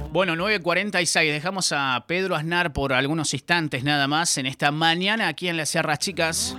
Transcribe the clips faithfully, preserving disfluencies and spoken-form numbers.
Bueno, nueve cuarenta y seis, dejamos a Pedro Aznar por algunos instantes nada más en esta mañana aquí en las Sierras Chicas.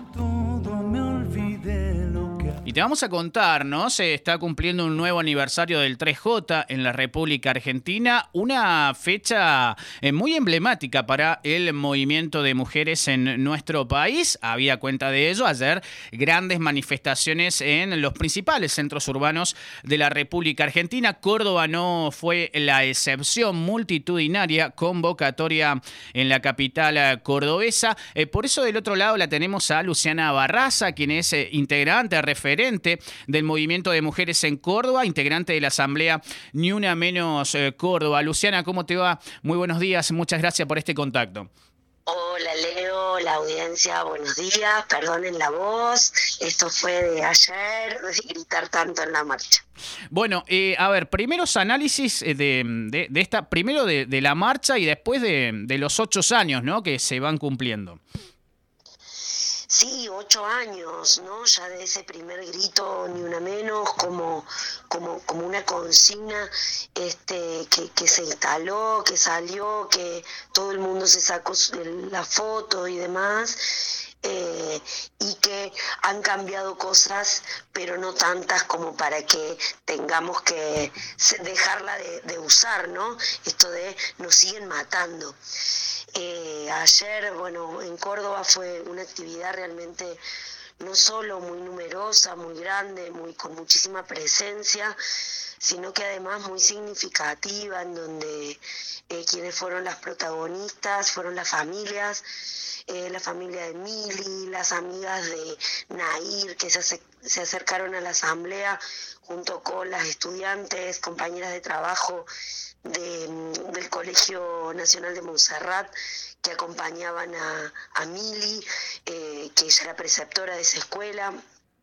Y te vamos a contar, ¿no? Se está cumpliendo un nuevo aniversario del tres J en la República Argentina, una fecha eh, muy emblemática para el movimiento de mujeres en nuestro país. Había cuenta de ello ayer, grandes manifestaciones en los principales centros urbanos de la República Argentina. Córdoba no fue la excepción, multitudinaria convocatoria en la capital cordobesa. Eh, por eso del otro lado la tenemos a Luciana Barraza, quien es eh, integrante, referente del movimiento de mujeres en Córdoba, integrante de la asamblea Ni Una Menos eh, Córdoba. Luciana, ¿cómo te va? Muy buenos días, muchas gracias por este contacto. Hola Leo, la audiencia, buenos días, perdonen la voz, esto fue de ayer, de gritar tanto en la marcha. Bueno, eh, a ver, primeros análisis de, de, de esta, primero de, de la marcha y después de, de los ocho años, ¿no?, que se van cumpliendo. Sí, ocho años, ¿no? Ya de ese primer grito, ni una menos, como, como, como una consigna este, que, que se instaló, que salió, que todo el mundo se sacó la foto y demás. Eh, y que han cambiado cosas, pero no tantas como para que tengamos que dejarla de, de usar, ¿no? Esto de nos siguen matando. Eh, ayer, bueno, en Córdoba fue una actividad realmente no solo muy numerosa, muy grande, muy con muchísima presencia, sino que además muy significativa, en donde eh, quienes fueron las protagonistas fueron las familias, eh, la familia de Mili, las amigas de Nair, que se, ace- se acercaron a la asamblea junto con las estudiantes, compañeras de trabajo de, del Colegio Nacional de Montserrat, que acompañaban a, a Mili, eh, que ella era preceptora de esa escuela.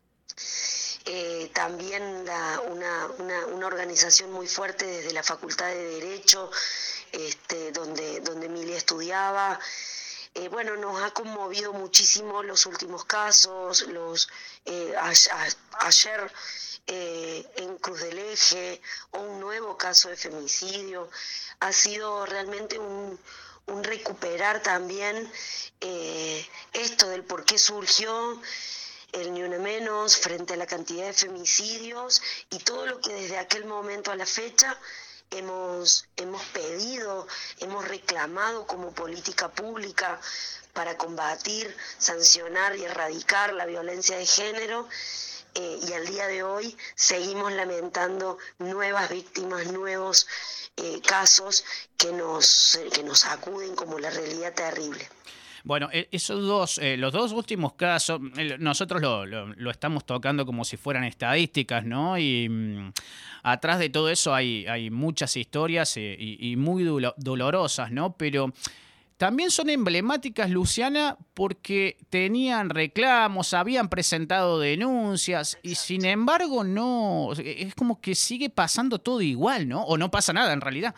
Eh, también la, una, una, una organización muy fuerte desde la Facultad de Derecho, este, donde, donde Mili estudiaba. Eh, bueno, nos ha conmovido muchísimo los últimos casos, los eh, a, a, ayer eh, en Cruz del Eje, o un nuevo caso de femicidio. Ha sido realmente un, un recuperar también eh, esto del por qué surgió el Ni Una Menos frente a la cantidad de femicidios y todo lo que desde aquel momento a la fecha hemos, hemos pedido, hemos reclamado como política pública para combatir, sancionar y erradicar la violencia de género. Eh, y al día de hoy seguimos lamentando nuevas víctimas, nuevos eh, casos que nos, que nos sacuden como la realidad terrible. Bueno, esos dos, eh, los dos últimos casos, nosotros lo, lo, lo estamos tocando como si fueran estadísticas, ¿no? Y mmm, atrás de todo eso hay, hay muchas historias eh, y, y muy do- dolorosas, ¿no? Pero también son emblemáticas, Luciana, porque tenían reclamos, habían presentado denuncias y sin embargo no, es como que sigue pasando todo igual, ¿no? O no pasa nada en realidad.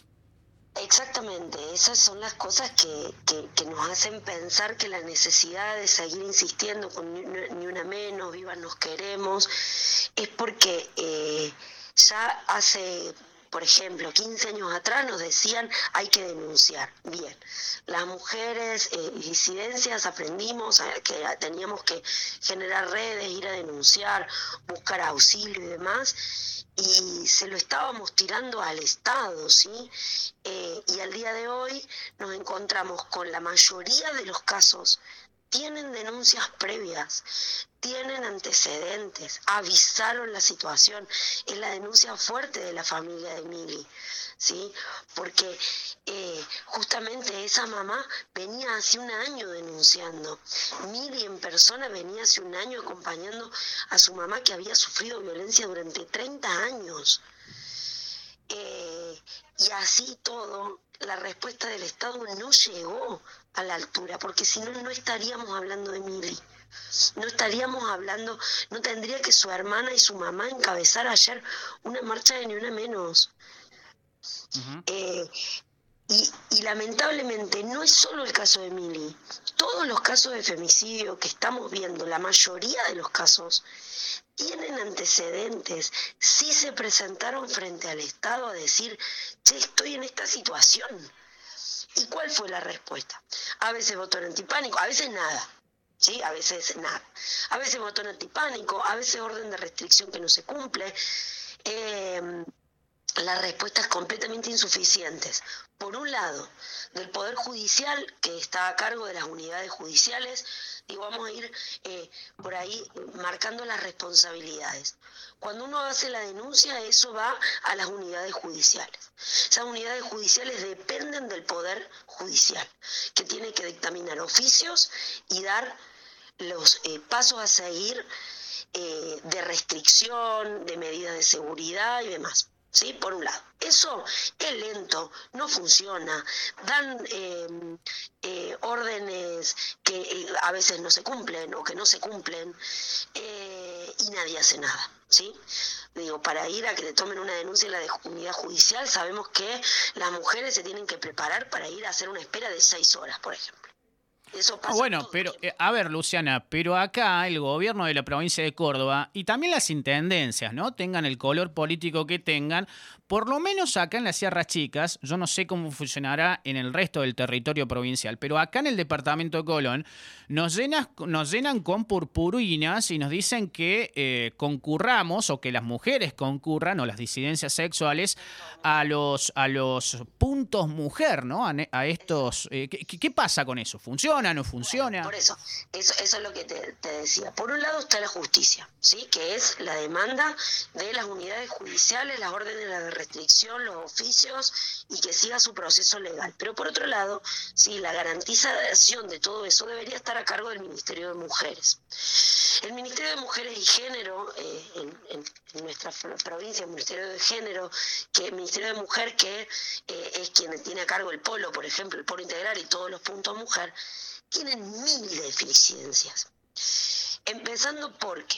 Exactamente, esas son las cosas que, que, que nos hacen pensar que la necesidad de seguir insistiendo con Ni, ni Una Menos, Vivas Nos Queremos, es porque eh, ya hace, por ejemplo, quince años atrás nos decían hay que denunciar. Bien, las mujeres eh, disidencias aprendimos a, que teníamos que generar redes, ir a denunciar, buscar auxilio y demás, y se lo estábamos tirando al Estado, ¿sí? Eh, y al día de hoy nos encontramos con la mayoría de los casos tienen denuncias previas, tienen antecedentes, avisaron la situación. Es la denuncia fuerte de la familia de Mili, ¿sí? Porque eh, justamente esa mamá venía hace un año denunciando. Mili en persona venía hace un año acompañando a su mamá que había sufrido violencia durante treinta años. Eh, y así todo, la respuesta del Estado no llegó a la altura, porque si no, no estaríamos hablando de Mili. No estaríamos hablando, no tendría que su hermana y su mamá encabezar ayer una marcha de Ni Una Menos. Uh-huh. Eh, Y, y lamentablemente no es solo el caso de Mili. Todos los casos de femicidio que estamos viendo, la mayoría de los casos, tienen antecedentes. Sí se presentaron frente al Estado a decir, che, estoy en esta situación. ¿Y cuál fue la respuesta? A veces botón antipánico, a veces nada. ¿Sí? A veces nada. A veces botón antipánico, a veces orden de restricción que no se cumple. Eh, las respuestas completamente insuficientes. Por un lado, del Poder Judicial, que está a cargo de las unidades judiciales, y vamos a ir eh, por ahí marcando las responsabilidades. Cuando uno hace la denuncia, eso va a las unidades judiciales. Esas unidades judiciales dependen del Poder Judicial, que tiene que dictaminar oficios y dar los eh, pasos a seguir eh, de restricción, de medidas de seguridad y demás. ¿Sí? Por un lado. Eso es lento, no funciona, dan eh, eh, órdenes que eh, a veces no se cumplen o que no se cumplen eh, y nadie hace nada. ¿Sí? Digo, para ir a que te tomen una denuncia en la de unidad judicial, sabemos que las mujeres se tienen que preparar para ir a hacer una espera de seis horas, por ejemplo. Eso pasa. Ah, bueno, pero eh, a ver, Luciana, pero acá el gobierno de la provincia de Córdoba y también las intendencias, ¿no? Tengan el color político que tengan, por lo menos acá en las Sierras Chicas, yo no sé cómo funcionará en el resto del territorio provincial, pero acá en el departamento de Colón nos, llenas, nos llenan con purpurinas y nos dicen que eh, concurramos o que las mujeres concurran o las disidencias sexuales a los, a los puntos mujer, ¿no? A, a estos... Eh, ¿qué, ¿Qué pasa con eso? ¿Funciona? ¿No funciona? Bueno, por eso, eso, eso es lo que te, te decía. Por un lado está la justicia, ¿sí? Que es la demanda de las unidades judiciales, las órdenes de restricción, los oficios y que siga su proceso legal. Pero por otro lado, sí, la garantización de todo eso debería estar a cargo del Ministerio de Mujeres. El Ministerio de Mujeres y Género, eh, en, en, en nuestra provincia, el Ministerio de Género, que el Ministerio de Mujer, que eh, es quien tiene a cargo el polo, por ejemplo, el polo integral y todos los puntos mujer, tienen mil deficiencias. Empezando porque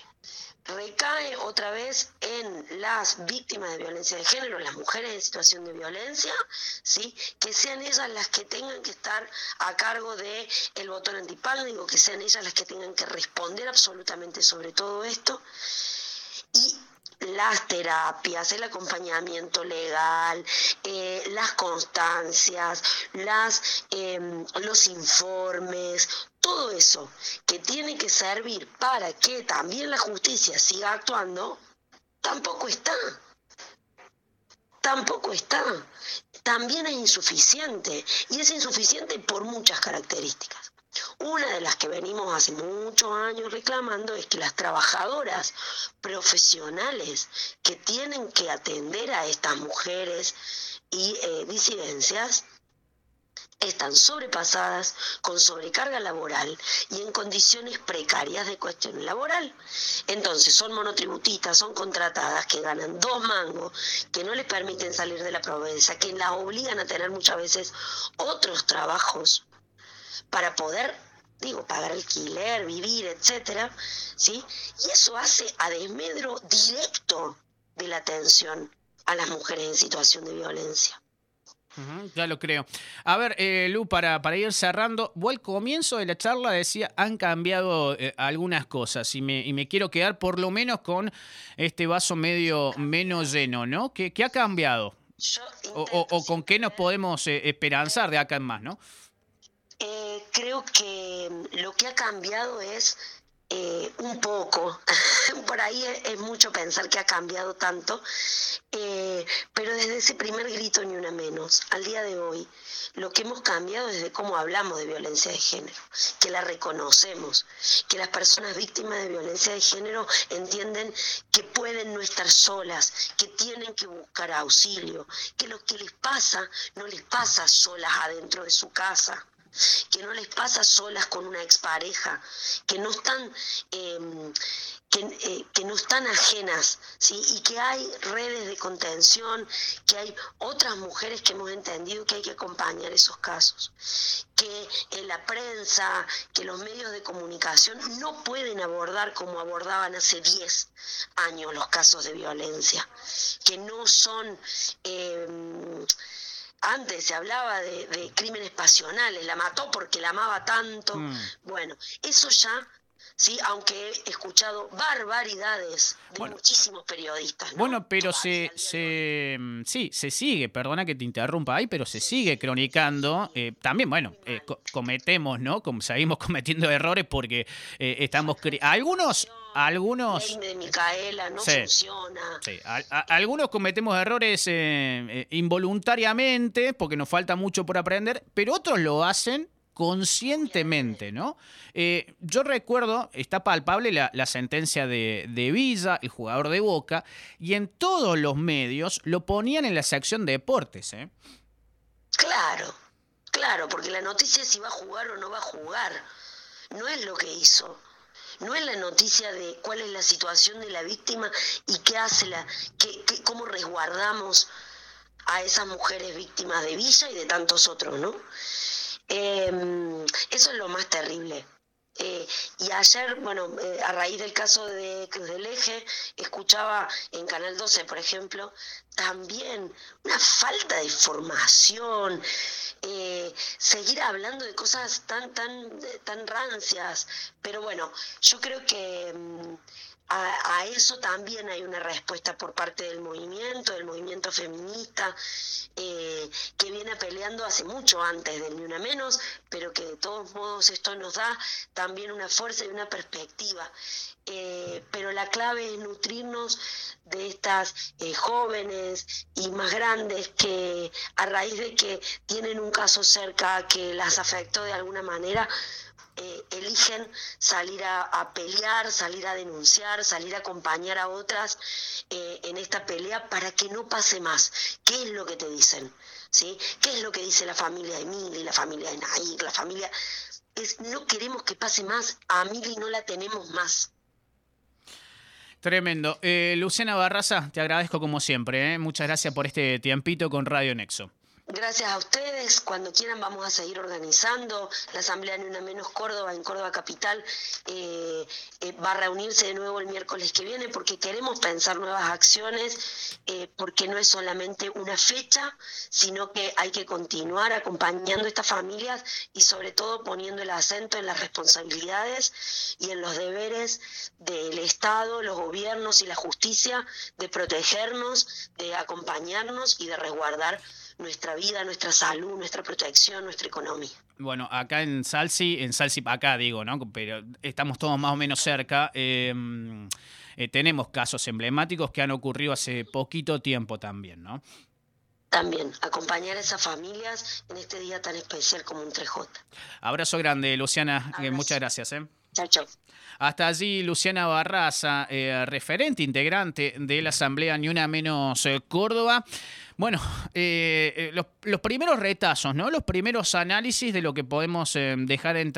recae otra vez en las víctimas de violencia de género, las mujeres en situación de violencia, ¿sí? Que sean ellas las que tengan que estar a cargo de el botón antipánico, que sean ellas las que tengan que responder absolutamente sobre todo esto. Y las terapias, el acompañamiento legal, eh, las constancias, las, eh, los informes, todo eso que tiene que servir para que también la justicia siga actuando, tampoco está. Tampoco está. También es insuficiente, y es insuficiente por muchas características. Una de las que venimos hace muchos años reclamando es que las trabajadoras profesionales que tienen que atender a estas mujeres y eh, disidencias están sobrepasadas, con sobrecarga laboral y en condiciones precarias de cuestión laboral. Entonces son monotributistas, son contratadas que ganan dos mangos, que no les permiten salir de la pobreza, que las obligan a tener muchas veces otros trabajos para poder, digo, pagar alquiler, vivir, etcétera, ¿sí? Y eso hace a desmedro directo de la atención a las mujeres en situación de violencia. Uh-huh, ya lo creo. A ver, eh, Lu, para, para ir cerrando, vos al comienzo de la charla decía, han cambiado eh, algunas cosas y me, y me quiero quedar por lo menos con este vaso medio menos lleno, ¿no? ¿Qué, qué ha cambiado? O, o, o con qué nos podemos eh, esperanzar de acá en más, ¿no? Eh, creo que lo que ha cambiado es eh, un poco, por ahí es, es mucho pensar que ha cambiado tanto, eh, pero desde ese primer grito ni una menos, al día de hoy, lo que hemos cambiado es de cómo hablamos de violencia de género, que la reconocemos, que las personas víctimas de violencia de género entienden que pueden no estar solas, que tienen que buscar auxilio, que lo que les pasa no les pasa solas adentro de su casa, que no les pasa solas con una expareja, que no están, eh, que, eh, que no están ajenas, ¿sí? Y que hay redes de contención, que hay otras mujeres que hemos entendido que hay que acompañar esos casos, que en la prensa, que los medios de comunicación no pueden abordar como abordaban hace diez años los casos de violencia, que no son... Eh, Antes se hablaba de, de crímenes pasionales, la mató porque la amaba tanto. Mm. Bueno, eso ya, sí, aunque he escuchado barbaridades de bueno, muchísimos periodistas, ¿no? Bueno, pero se, se sí, se sigue, perdona que te interrumpa ahí, pero se sí, sigue cronicando. Eh, también, bueno, eh, co cometemos, ¿no? Como seguimos cometiendo errores porque eh, estamos... Algunos... Algunos... Ley de Micaela no sí, funciona. Sí. A, a, algunos cometemos errores eh, eh, involuntariamente porque nos falta mucho por aprender, pero otros lo hacen conscientemente, ¿no? Eh, yo recuerdo, está palpable la, la sentencia de, de Villa, el jugador de Boca, y en todos los medios lo ponían en la sección de deportes, ¿eh? Claro, claro, porque la noticia es si va a jugar o no va a jugar, no es lo que hizo. No es la noticia de cuál es la situación de la víctima y qué hace la, qué, qué, cómo resguardamos a esas mujeres víctimas de Villa y de tantos otros, ¿no? Eh, eso es lo más terrible. Eh, y ayer, bueno, eh, a raíz del caso de Cruz del Eje, escuchaba en Canal doce, por ejemplo, también una falta de formación, eh, seguir hablando de cosas tan, tan, tan rancias, pero bueno, yo creo que mmm, a, a eso también hay una respuesta por parte del movimiento, del movimiento feminista, eh, que viene peleando hace mucho antes del Ni Una Menos, pero que de todos modos esto nos da también una fuerza y una perspectiva. Eh, pero la clave es nutrirnos de estas eh, jóvenes y más grandes que a raíz de que tienen un caso cerca que las afectó de alguna manera, Eh, eligen salir a, a pelear, salir a denunciar, salir a acompañar a otras eh, en esta pelea para que no pase más. ¿Qué es lo que te dicen? ¿Sí? ¿Qué es lo que dice la familia de Mili, la familia de Naik, la familia? Es, no queremos que pase más, a Mili no la tenemos más. Tremendo. Eh, Luciana Barraza, te agradezco como siempre, ¿eh? Muchas gracias por este tiempito con Radio Nexo. Gracias a ustedes, cuando quieran vamos a seguir organizando. La Asamblea Ni Una Menos Córdoba, en Córdoba Capital, eh, eh, va a reunirse de nuevo el miércoles que viene porque queremos pensar nuevas acciones, eh, porque no es solamente una fecha, sino que hay que continuar acompañando a estas familias y sobre todo poniendo el acento en las responsabilidades y en los deberes del Estado, los gobiernos y la justicia de protegernos, de acompañarnos y de resguardar nuestra vida, nuestra salud, nuestra protección, nuestra economía. Bueno, acá en Salsi, en Salsi acá digo, ¿no? Pero estamos todos más o menos cerca. Eh, eh, tenemos casos emblemáticos que han ocurrido hace poquito tiempo también, ¿no? También, acompañar a esas familias en este día tan especial como un tres J. Abrazo grande, Luciana. Eh, muchas gracias. ¿eh? Chao, chao. Hasta allí Luciana Barraza, eh, referente integrante de la Asamblea Ni Una Menos eh, Córdoba. Bueno, eh, los, los primeros retazos, ¿no? Los primeros análisis de lo que podemos eh, dejar entre